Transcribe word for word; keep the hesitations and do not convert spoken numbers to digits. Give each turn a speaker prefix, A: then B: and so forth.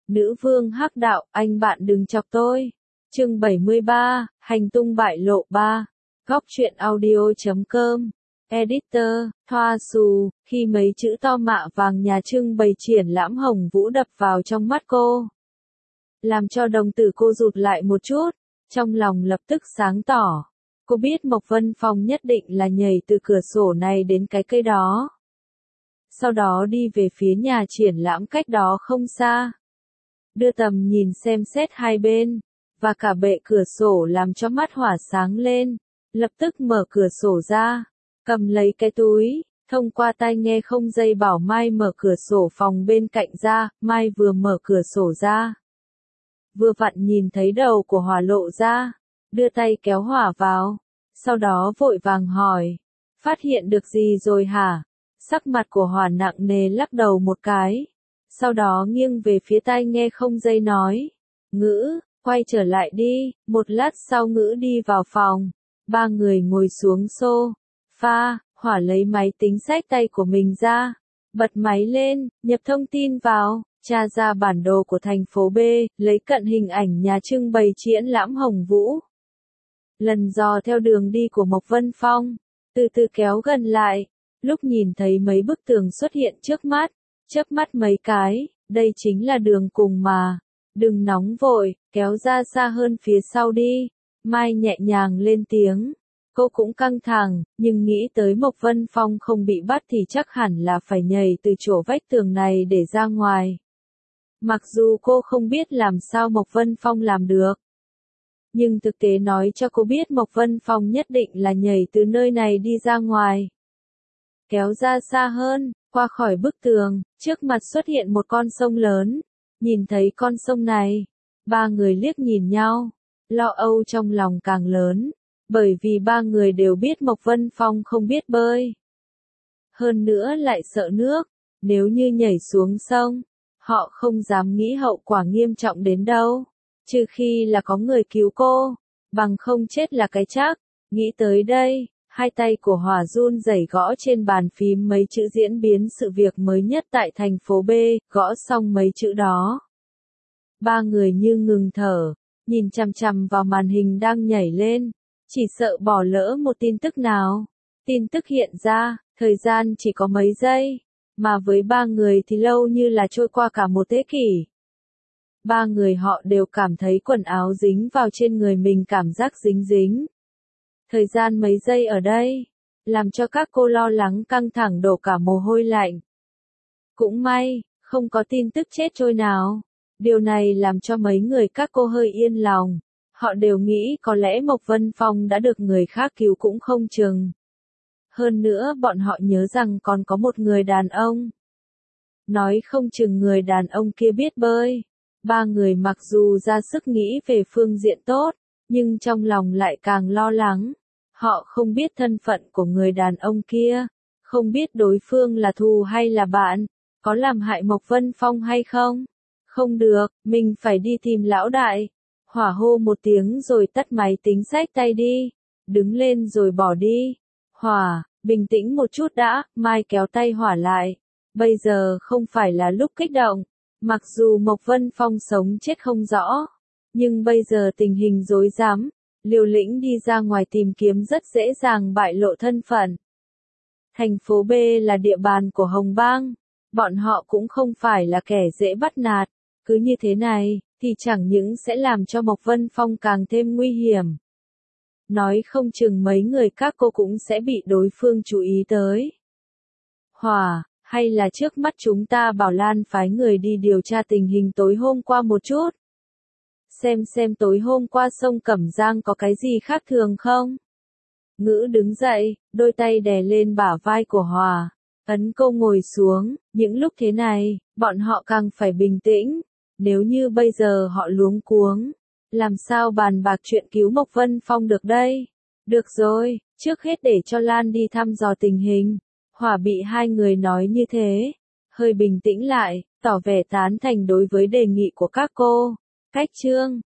A: Nữ vương hắc đạo, anh bạn đừng chọc tôi. Chương bảy mươi ba, hành tung bại lộ ba. Góc truyện audio chấm com. Editor, Thoa Xù, khi mấy chữ to mạ vàng nhà trưng bày triển lãm Hồng Vũ đập vào trong mắt cô, làm cho đồng tử cô rụt lại một chút, trong lòng lập tức sáng tỏ. Cô biết Mộc Vân Phong nhất định là nhảy từ cửa sổ này đến cái cây đó. Sau đó đi về phía nhà triển lãm cách đó không xa. Đưa tầm nhìn xem xét hai bên, và cả bệ cửa sổ làm cho mắt hỏa sáng lên, lập tức mở cửa sổ ra, cầm lấy cái túi, thông qua tai nghe không dây bảo Mai mở cửa sổ phòng bên cạnh ra. Mai vừa mở cửa sổ ra, vừa vặn nhìn thấy đầu của Hỏa lộ ra, đưa tay kéo Hỏa vào, sau đó vội vàng hỏi, phát hiện được gì rồi hả? Sắc mặt của Hỏa nặng nề lắc đầu một cái, sau đó nghiêng về phía tai nghe không dây nói, Ngữ, quay trở lại đi. Một lát sau Ngữ đi vào phòng, ba người ngồi xuống sofa. Hỏa lấy máy tính xách tay của mình ra, bật máy lên, nhập thông tin vào, tra ra bản đồ của thành phố B, lấy cận hình ảnh nhà trưng bày triển lãm Hồng Vũ. Lần dò theo đường đi của Mộc Vân Phong, từ từ kéo gần lại, lúc nhìn thấy mấy bức tường xuất hiện trước mắt, chớp mắt mấy cái, đây chính là đường cùng mà. Đừng nóng vội, kéo ra xa hơn phía sau đi. Mai nhẹ nhàng lên tiếng. Cô cũng căng thẳng, nhưng nghĩ tới Mộc Vân Phong không bị bắt thì chắc hẳn là phải nhảy từ chỗ vách tường này để ra ngoài. Mặc dù cô không biết làm sao Mộc Vân Phong làm được, nhưng thực tế nói cho cô biết Mộc Vân Phong nhất định là nhảy từ nơi này đi ra ngoài. Kéo ra xa hơn, qua khỏi bức tường, trước mặt xuất hiện một con sông lớn. Nhìn thấy con sông này, ba người liếc nhìn nhau, lo âu trong lòng càng lớn, bởi vì ba người đều biết Mộc Vân Phong không biết bơi. Hơn nữa lại sợ nước, nếu như nhảy xuống sông, họ không dám nghĩ hậu quả nghiêm trọng đến đâu, trừ khi là có người cứu cô, bằng không chết là cái chắc. Nghĩ tới đây, hai tay của Hỏa run rẩy gõ trên bàn phím mấy chữ diễn biến sự việc mới nhất tại thành phố B, gõ xong mấy chữ đó. Ba người như ngừng thở, nhìn chằm chằm vào màn hình đang nhảy lên, chỉ sợ bỏ lỡ một tin tức nào. Tin tức hiện ra, thời gian chỉ có mấy giây, mà với ba người thì lâu như là trôi qua cả một thế kỷ. Ba người họ đều cảm thấy quần áo dính vào trên người mình cảm giác dính dính. Thời gian mấy giây ở đây, làm cho các cô lo lắng căng thẳng đổ cả mồ hôi lạnh. Cũng may, không có tin tức chết trôi nào. Điều này làm cho mấy người các cô hơi yên lòng. Họ đều nghĩ có lẽ Mộc Vân Phong đã được người khác cứu cũng không chừng. Hơn nữa bọn họ nhớ rằng còn có một người đàn ông. Nói không chừng người đàn ông kia biết bơi. Ba người mặc dù ra sức nghĩ về phương diện tốt, nhưng trong lòng lại càng lo lắng. Họ không biết thân phận của người đàn ông kia, không biết đối phương là thù hay là bạn, có làm hại Mộc Vân Phong hay không. Không được, mình phải đi tìm lão đại. Hỏa hô một tiếng rồi tắt máy tính xách tay đi, đứng lên rồi bỏ đi. Hỏa, bình tĩnh một chút đã. Mai kéo tay Hỏa lại. Bây giờ không phải là lúc kích động. Mặc dù Mộc Vân Phong sống chết không rõ, nhưng bây giờ tình hình rối rắm, liều lĩnh đi ra ngoài tìm kiếm rất dễ dàng bại lộ thân phận. Thành phố B là địa bàn của Hồng Bang, bọn họ cũng không phải là kẻ dễ bắt nạt, cứ như thế này, thì chẳng những sẽ làm cho Mộc Vân Phong càng thêm nguy hiểm. Nói không chừng mấy người các cô cũng sẽ bị đối phương chú ý tới. Hỏa, hay là trước mắt chúng ta bảo Lan phái người đi điều tra tình hình tối hôm qua một chút. Xem xem tối hôm qua sông Cẩm Giang có cái gì khác thường không? Ngữ đứng dậy, đôi tay đè lên bả vai của Hòa, ấn cô ngồi xuống. Những lúc thế này, bọn họ càng phải bình tĩnh. Nếu như bây giờ họ luống cuống, làm sao bàn bạc chuyện cứu Mộc Vân Phong được đây? Được rồi, trước hết để cho Lan đi thăm dò tình hình. Hỏa bị hai người nói như thế, hơi bình tĩnh lại, tỏ vẻ tán thành đối với đề nghị của các cô. Cách chương